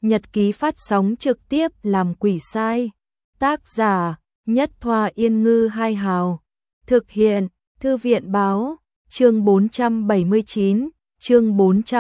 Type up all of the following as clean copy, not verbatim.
Nhật ký phát sóng trực tiếp làm quỷ sai. Tác giả: Nhất Thoa Yên Ngư Hai Hào. Thực hiện: Thư viện báo. Chương 479, chương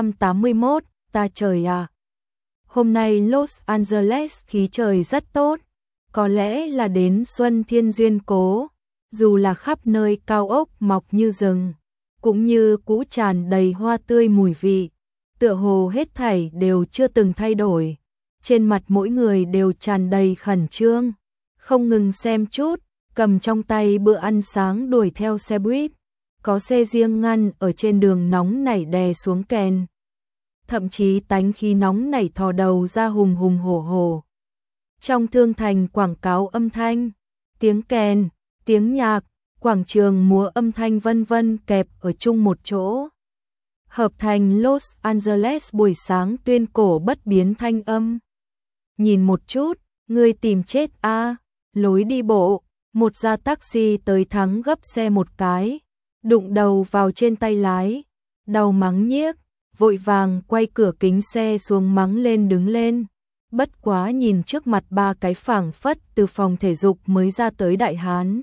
481, ta trời à. Hôm nay Los Angeles khí trời rất tốt, có lẽ là đến xuân thiên duyên cố, dù là khắp nơi cao ốc mọc như rừng, cũng như cũ tràn đầy hoa tươi mùi vị, tựa hồ hết thảy đều chưa từng thay đổi. Trên mặt mỗi người đều tràn đầy khẩn trương, không ngừng xem chút, cầm trong tay bữa ăn sáng đuổi theo xe buýt. Có xe riêng ngăn ở trên đường nóng nảy đè xuống kèn. Thậm chí tánh khí nóng nảy thò đầu ra hùng hùng hổ hổ. Trong thương thành quảng cáo âm thanh, tiếng kèn, tiếng nhạc, quảng trường múa âm thanh vân vân kẹp ở chung một chỗ. Hợp thành Los Angeles buổi sáng tuyên cổ bất biến thanh âm. Nhìn một chút, ngươi tìm chết a. Lối đi bộ, một gia taxi tới thắng gấp xe một cái, đụng đầu vào trên tay lái, đau mắng nhiếc, vội vàng quay cửa kính xe xuống mắng lên đứng lên. Bất quá nhìn trước mặt ba cái phảng phất từ phòng thể dục mới ra tới đại hán.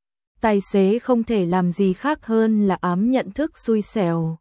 Tài xế không thể làm gì khác hơn là ám nhận thức xui xẻo.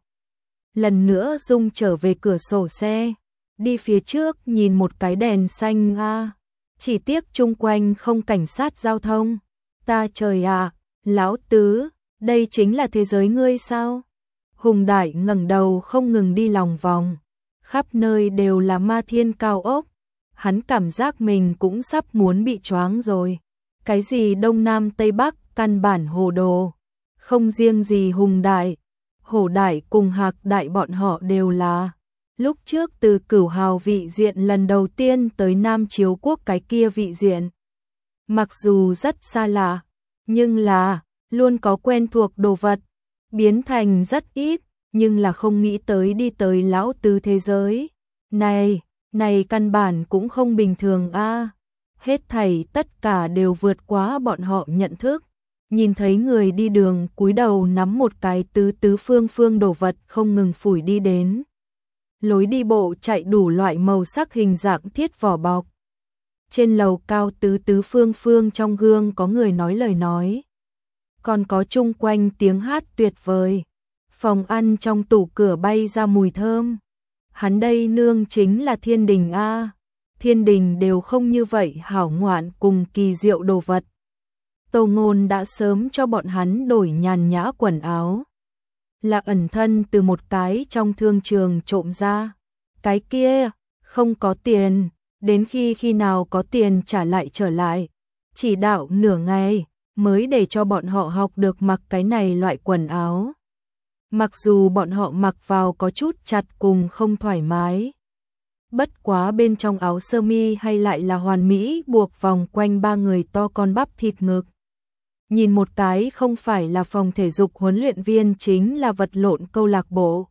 Lần nữa rung trở về cửa sổ xe, đi phía trước nhìn một cái đèn xanh a. Chỉ tiếc chung quanh không cảnh sát giao thông. Ta trời ạ, lão tứ, đây chính là thế giới ngươi sao? Hùng Đại ngẩng đầu không ngừng đi lòng vòng, khắp nơi đều là ma thiên cao ốc. Hắn cảm giác mình cũng sắp muốn bị choáng rồi. Cái gì Đông Nam Tây Bắc căn bản hồ đồ. Không riêng gì Hùng Đại, Hổ Đại cùng Hạc Đại bọn họ đều là. Lúc trước từ Cửu Hào vị diện lần đầu tiên tới Nam Chiếu Quốc cái kia vị diện. Mặc dù rất xa lạ, nhưng là luôn có quen thuộc đồ vật, biến thành rất ít, nhưng là không nghĩ tới đi tới lão tứ thế giới. Này căn bản cũng không bình thường a. Hết thảy tất cả đều vượt quá bọn họ nhận thức. Nhìn thấy người đi đường cúi đầu nắm một cái tứ phương đồ vật không ngừng phủi đi đến. Lối đi bộ chạy đủ loại màu sắc hình dạng thiết vỏ bọc. Trên lầu cao tứ phương trong gương có người nói lời nói. Còn có chung quanh tiếng hát tuyệt vời. Phòng ăn trong tủ cửa bay ra mùi thơm. Hắn đây nương chính là thiên đình a. Thiên đình đều không như vậy hảo ngoạn cùng kỳ diệu đồ vật. Tô Ngôn đã sớm cho bọn hắn đổi nhàn nhã quần áo. Là ẩn thân từ một cái trong thương trường trộm ra. Cái kia, không có tiền, đến khi nào có tiền trả lại trở lại. Chỉ đạo nửa ngày, mới để cho bọn họ học được mặc cái này loại quần áo. Mặc dù bọn họ mặc vào có chút chặt cùng không thoải mái. Bất quá bên trong áo sơ mi hay lại là hoàn mỹ buộc vòng quanh ba người to con bắp thịt ngực. Nhìn một cái không phải là phòng thể dục huấn luyện viên chính là vật lộn câu lạc bộ.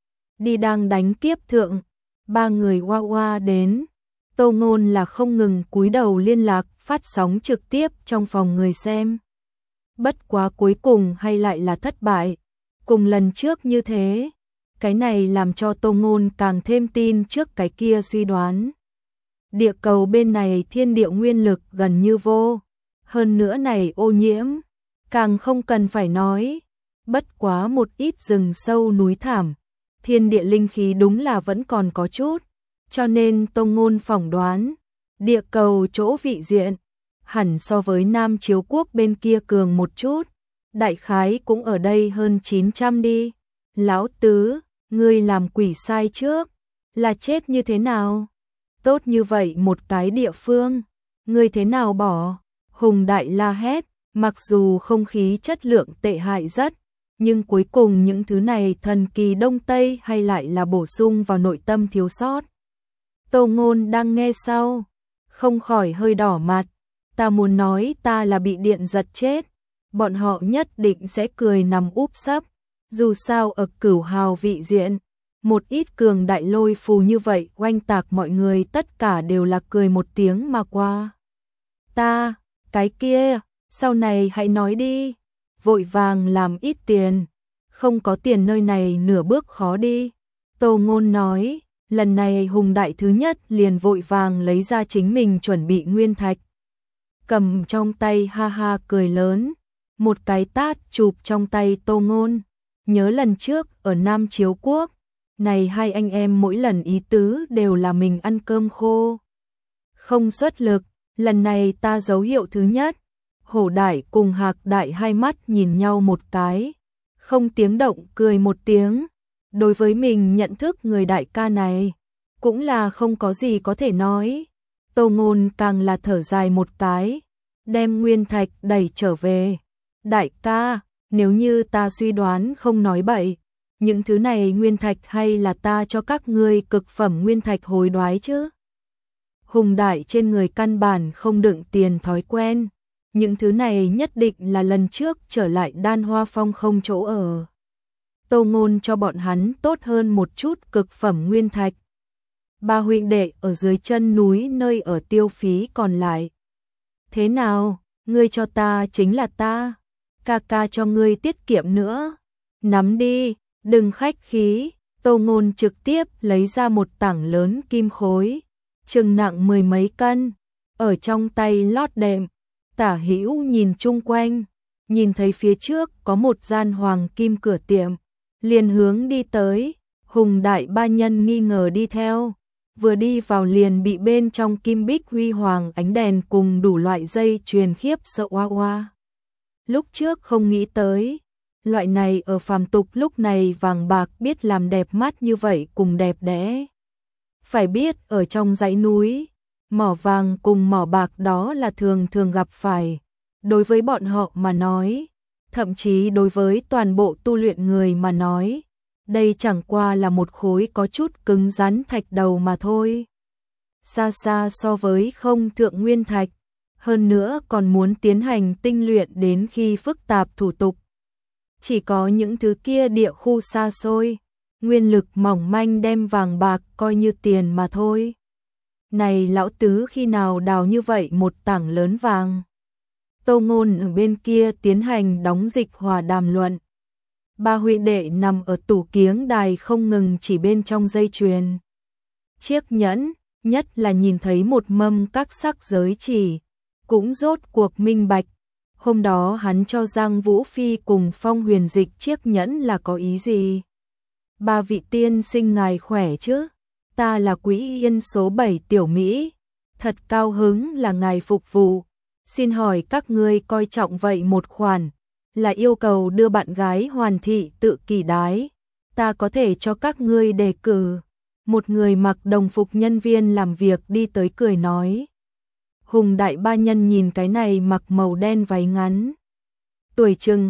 Đi đang đánh kiếp thượng, ba người hoa đến. Tô Ngôn là không ngừng cúi đầu liên lạc phát sóng trực tiếp trong phòng người xem. Bất quá cuối cùng hay lại là thất bại, cùng lần trước như thế. Cái này làm cho Tô Ngôn càng thêm tin trước cái kia suy đoán. Địa cầu bên này thiên địa nguyên lực gần như vô, hơn nữa này ô nhiễm, càng không cần phải nói. Bất quá một ít rừng sâu núi thảm, thiên địa linh khí đúng là vẫn còn có chút, cho nên Tô Ngôn phỏng đoán, địa cầu chỗ vị diện, hẳn so với Nam Chiếu Quốc bên kia cường một chút, đại khái cũng ở đây hơn 900 đi. Lão tứ, ngươi làm quỷ sai trước, là chết như thế nào? Tốt như vậy một cái địa phương, ngươi thế nào bỏ? Hùng Đại la hét, mặc dù không khí chất lượng tệ hại rất, nhưng cuối cùng những thứ này thần kỳ Đông Tây hay lại là bổ sung vào nội tâm thiếu sót. Tô Ngôn đang nghe sau, không khỏi hơi đỏ mặt. Ta muốn nói ta là bị điện giật chết, bọn họ nhất định sẽ cười nằm úp sấp. Dù sao ở Cửu Hào vị diện, một ít cường đại lôi phù như vậy oanh tạc mọi người tất cả đều là cười một tiếng mà qua. Ta, cái kia, sau này hãy nói đi, vội vàng làm ít tiền, không có tiền nơi này nửa bước khó đi. Tô Ngôn nói, Lần này Hùng Đại thứ nhất liền vội vàng lấy ra chính mình chuẩn bị nguyên thạch. Cầm trong tay ha ha cười lớn, một cái tát chụp trong tay Tô Ngôn. Nhớ lần trước ở Nam Chiếu Quốc, này hai anh em mỗi lần ý tứ đều là mình ăn cơm khô. Không xuất lực, lần này ta dấu hiệu thứ nhất. Hổ Đại cùng Hạc Đại hai mắt nhìn nhau một cái, không tiếng động cười một tiếng. Đối với mình nhận thức người đại ca này, cũng là không có gì có thể nói. Tô Ngôn càng là thở dài một cái, đem nguyên thạch đẩy trở về. Đại ca, nếu như ta suy đoán không nói bậy, những thứ này nguyên thạch hay là ta cho các ngươi cực phẩm nguyên thạch hối đoái chứ? Hùng Đại trên người căn bản không đựng tiền thói quen, những thứ này nhất định là lần trước trở lại Đan Hoa Phong không chỗ ở. Tô Ngôn cho bọn hắn tốt hơn một chút cực phẩm nguyên thạch. Ba huynh đệ ở dưới chân núi nơi ở tiêu phí còn lại. Thế nào, ngươi cho ta chính là ta, ca ca cho ngươi tiết kiệm nữa. Nắm đi, đừng khách khí. Tô Ngôn trực tiếp lấy ra một tảng lớn kim khối, chừng nặng 10 mấy cân, ở trong tay lót đệm. Tả hữu nhìn chung quanh, nhìn thấy phía trước có một gian hoàng kim cửa tiệm, liền hướng đi tới. Hùng Đại ba nhân nghi ngờ đi theo, vừa đi vào liền bị bên trong kim bích huy hoàng ánh đèn cùng đủ loại dây chuyền khiếp sợ oa oa. Lúc trước không nghĩ tới, loại này ở phàm tục lúc này vàng bạc biết làm đẹp mắt như vậy cùng đẹp đẽ. Phải biết ở trong dãy núi, mỏ vàng cùng mỏ bạc đó là thường thường gặp phải. Đối với bọn họ mà nói, thậm chí đối với toàn bộ tu luyện người mà nói, đây chẳng qua là một khối có chút cứng rắn thạch đầu mà thôi. Xa xa so với không thượng nguyên thạch, hơn nữa còn muốn tiến hành tinh luyện đến khi phức tạp thủ tục. Chỉ có những thứ kia địa khu xa xôi, nguyên lực mỏng manh đem vàng bạc coi như tiền mà thôi. Này lão tứ khi nào đào như vậy một tảng lớn vàng? Tô Ngôn ở bên kia tiến hành đóng dịch hòa đàm luận. Ba huynh đệ nằm ở tủ kiếng đài không ngừng chỉ bên trong dây chuyền. Chiếc nhẫn, nhất là nhìn thấy một mâm các sắc giới chỉ, cũng rốt cuộc minh bạch. Hôm đó hắn cho Giang Vũ Phi cùng Phong Huyền Dịch chiếc nhẫn là có ý gì? Ba vị tiên sinh ngài khỏe chứ? Ta là Quý Yên số 7 tiểu Mỹ, thật cao hứng là ngài phục vụ. Xin hỏi các ngươi coi trọng vậy một khoản, là yêu cầu đưa bạn gái hoàn thị tự kỷ đái. Ta có thể cho các ngươi đề cử. Một người mặc đồng phục nhân viên làm việc đi tới cười nói. Hùng Đại ba nhân nhìn cái này mặc màu đen váy ngắn, tuổi chừng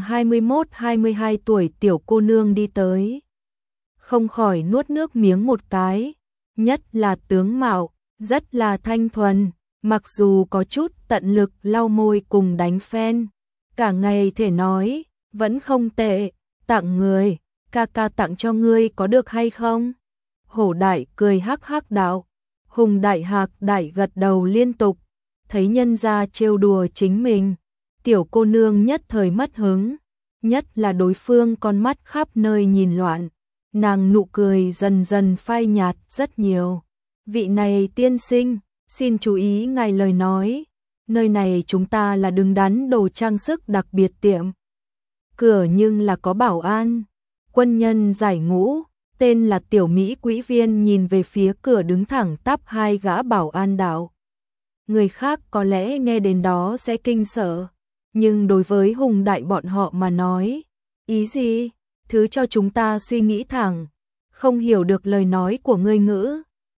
21-22 tuổi tiểu cô nương đi tới, không khỏi nuốt nước miếng một cái. Nhất là tướng mạo, rất là thanh thuần, mặc dù có chút tận lực lau môi cùng đánh phen, cả ngày thể nói, vẫn không tệ. Tặng người, ca ca tặng cho ngươi có được hay không? Hổ Đại cười hắc hắc đạo. Hùng Đại Hạc Đại gật đầu liên tục, thấy nhân gia trêu đùa chính mình, tiểu cô nương nhất thời mất hứng, nhất là đối phương con mắt khắp nơi nhìn loạn. Nàng nụ cười dần dần phai nhạt rất nhiều. Vị này tiên sinh, xin chú ý ngài lời nói. Nơi này chúng ta là đứng đắn đồ trang sức đặc biệt tiệm. Cửa nhưng là có bảo an. Quân nhân giải ngũ, tên là Tiểu Mỹ Quỹ Viên nhìn về phía cửa đứng thẳng tắp hai gã bảo an đạo. Người khác có lẽ nghe đến đó sẽ kinh sợ. Nhưng đối với Hùng Đại bọn họ mà nói, ý gì? Thứ cho chúng ta suy nghĩ thẳng, không hiểu được lời nói của ngươi ngữ.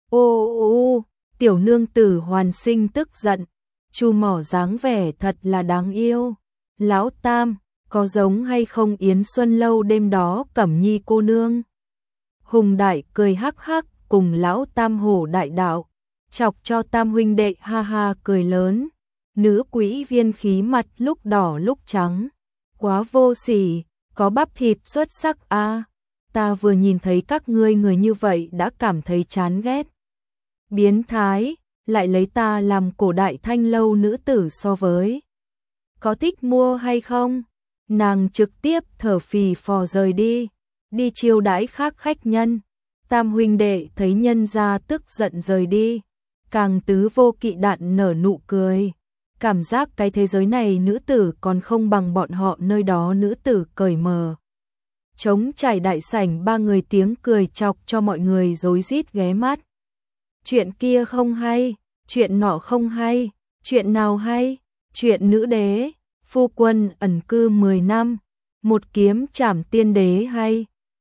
Ô, tiểu nương tử hoàn sinh tức giận, chu mỏ dáng vẻ thật là đáng yêu. Lão Tam, có giống hay không Yến Xuân Lâu đêm đó Cẩm Nhi cô nương? Hùng Đại cười hắc hắc cùng Lão Tam Hổ Đại đạo, chọc cho Tam huynh đệ ha ha cười lớn. Nữ Quỹ Viên khí mặt lúc đỏ lúc trắng, quá vô sỉ. Có bắp thịt xuất sắc a. Ta vừa nhìn thấy các ngươi người như vậy đã cảm thấy chán ghét. Biến thái, lại lấy ta làm cổ đại thanh lâu nữ tử so với. Có thích mua hay không? Nàng trực tiếp thở phì phò rời đi, đi chiêu đãi khác khách nhân. Tam huynh đệ thấy nhân gia tức giận rời đi, càng tứ vô kỵ đạn nở nụ cười. Cảm giác cái thế giới này nữ tử còn không bằng bọn họ nơi đó nữ tử cởi mở. Trống trải đại sảnh ba người tiếng cười chọc cho mọi người rối rít ghé mắt. Chuyện kia không hay, chuyện nọ không hay, chuyện nào hay, chuyện nữ đế, phu quân ẩn cư 10 năm, một kiếm trảm tiên đế hay.